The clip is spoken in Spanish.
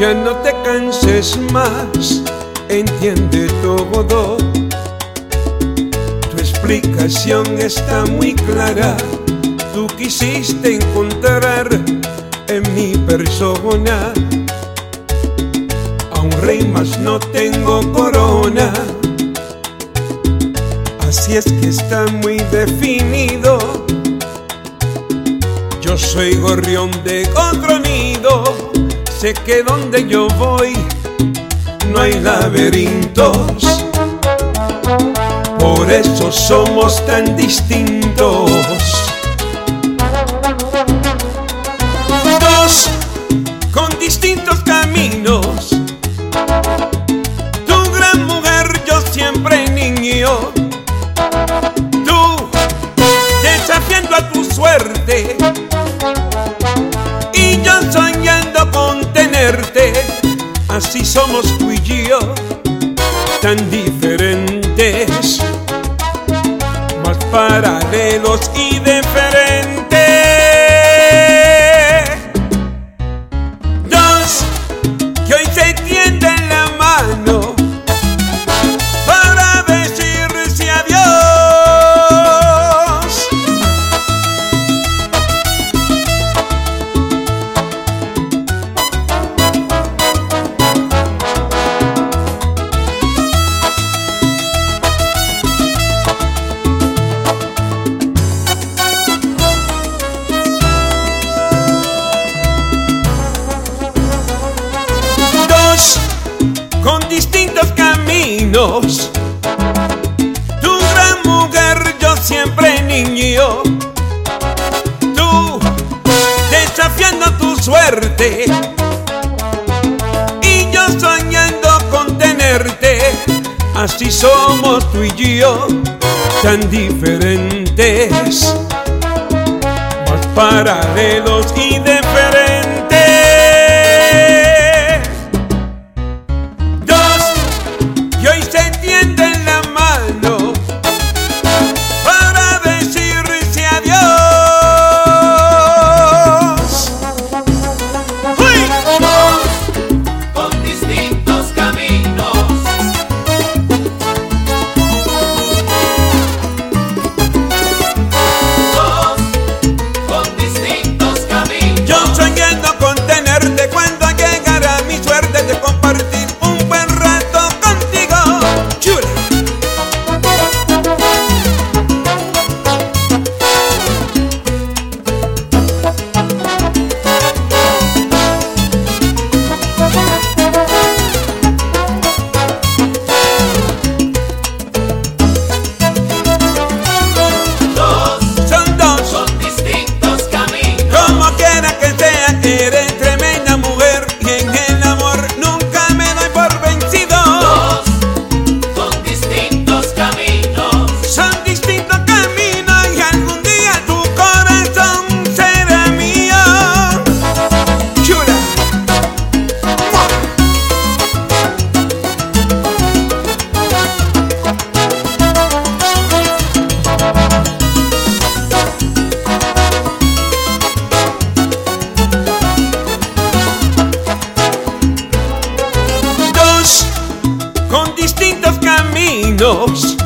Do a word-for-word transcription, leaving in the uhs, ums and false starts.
Ya no te canses más, entiende todo. Tu explicación está muy clara. Tú quisiste encontrar en mi persona a un rey, mas no tengo corona. Así es que está muy definido. Yo soy gorrión de otro nido. Sé que donde yo voy no hay laberintos. Por eso somos tan distintos. Dos con distintos caminos. Tu gran mujer, yo siempre niño. Tú desafiando a tu suerte y yo soñando con tenerte. Así somos tú y yo, tan diferentes, más paralelos y diferentes. Dos que hoy se tienden la mano para decirse adiós. Con distintos caminos. Tu gran mujer, yo siempre niño. Tú desafiando tu suerte y yo soñando con tenerte. Así somos tú y yo, tan diferentes, más paralelos y diferentes. Eres tremenda mujer y en el amor nunca me doy por vencido. Dos con distintos caminos. Son distintos caminos y algún día tu corazón será mío. Chula. Con distintos caminos.